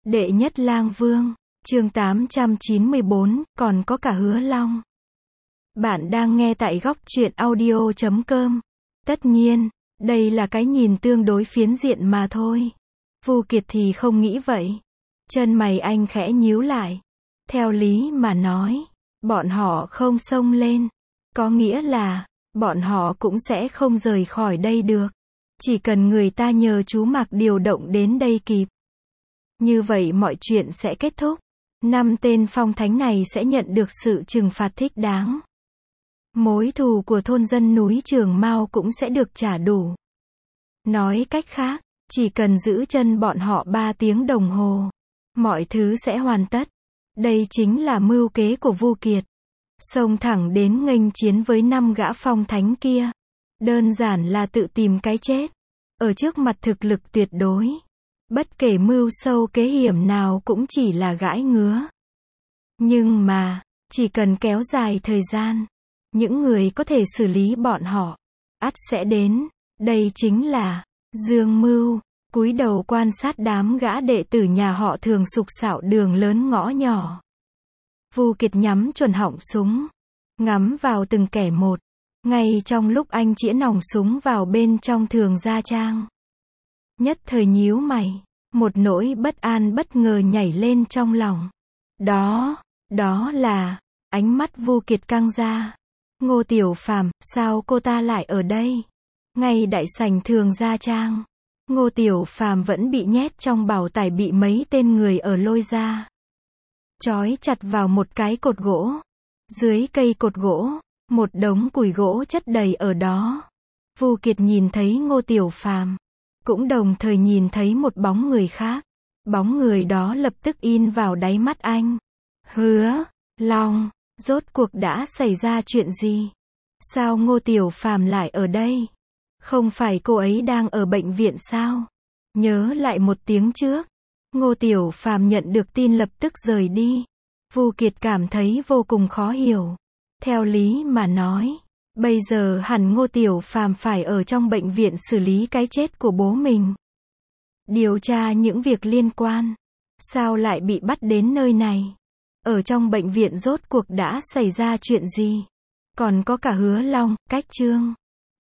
Đệ nhất lang vương, chương 894, còn có cả Hứa Long. Bạn đang nghe tại góc truyện audio.com. Tất nhiên, đây là cái nhìn tương đối phiến diện mà thôi. Vu Kiệt thì không nghĩ vậy. Chân mày anh khẽ nhíu lại. Theo lý mà nói, bọn họ không xông lên. Có nghĩa là, bọn họ cũng sẽ không rời khỏi đây được. Chỉ cần người ta nhờ chú Mạc điều động đến đây kịp. Như vậy mọi chuyện sẽ kết thúc. 5 tên phong thánh này sẽ nhận được sự trừng phạt thích đáng. Mối thù của thôn dân núi Trường Mao cũng sẽ được trả đủ. Nói cách khác, chỉ cần giữ chân bọn họ 3 tiếng đồng hồ, mọi thứ sẽ hoàn tất. Đây chính là mưu kế của Vu Kiệt. Xông thẳng đến nghênh chiến với 5 gã phong thánh kia. Đơn giản là tự tìm cái chết. Ở trước mặt thực lực tuyệt đối. Bất kể mưu sâu kế hiểm nào cũng chỉ là gãi ngứa. Nhưng mà, chỉ cần kéo dài thời gian, những người có thể xử lý bọn họ, ắt sẽ đến. Đây chính là Dương Mưu. Cúi đầu quan sát đám gã đệ tử nhà họ Thường sục sạo đường lớn ngõ nhỏ. Vu Kiệt nhắm chuẩn họng súng, ngắm vào từng kẻ một. Ngay trong lúc anh chĩa nòng súng vào bên trong Thường gia trang, nhất thời nhíu mày, một nỗi bất an bất ngờ nhảy lên trong lòng. Đó là, ánh mắt Vu Kiệt căng ra. Ngô Tiểu Phàm, sao cô ta lại ở đây? Ngay đại sảnh Thường gia trang, Ngô Tiểu Phàm vẫn bị nhét trong bảo tải bị mấy tên người ở lôi ra. Trói chặt vào một cái cột gỗ. Dưới cây cột gỗ, một đống củi gỗ chất đầy ở đó. Vu Kiệt nhìn thấy Ngô Tiểu Phàm, cũng đồng thời nhìn thấy một bóng người khác. Bóng người đó lập tức in vào đáy mắt anh. Hứa Long, rốt cuộc đã xảy ra chuyện gì? Sao Ngô Tiểu Phàm lại ở đây? Không phải cô ấy đang ở bệnh viện sao? Nhớ lại một tiếng trước, Ngô Tiểu Phàm nhận được tin lập tức rời đi. Vu Kiệt cảm thấy vô cùng khó hiểu. Theo lý mà nói, bây giờ hẳn Ngô Tiểu Phàm phải ở trong bệnh viện xử lý cái chết của bố mình. Điều tra những việc liên quan. Sao lại bị bắt đến nơi này? Ở trong bệnh viện rốt cuộc đã xảy ra chuyện gì? Còn có cả Hứa Long, Cách Trương.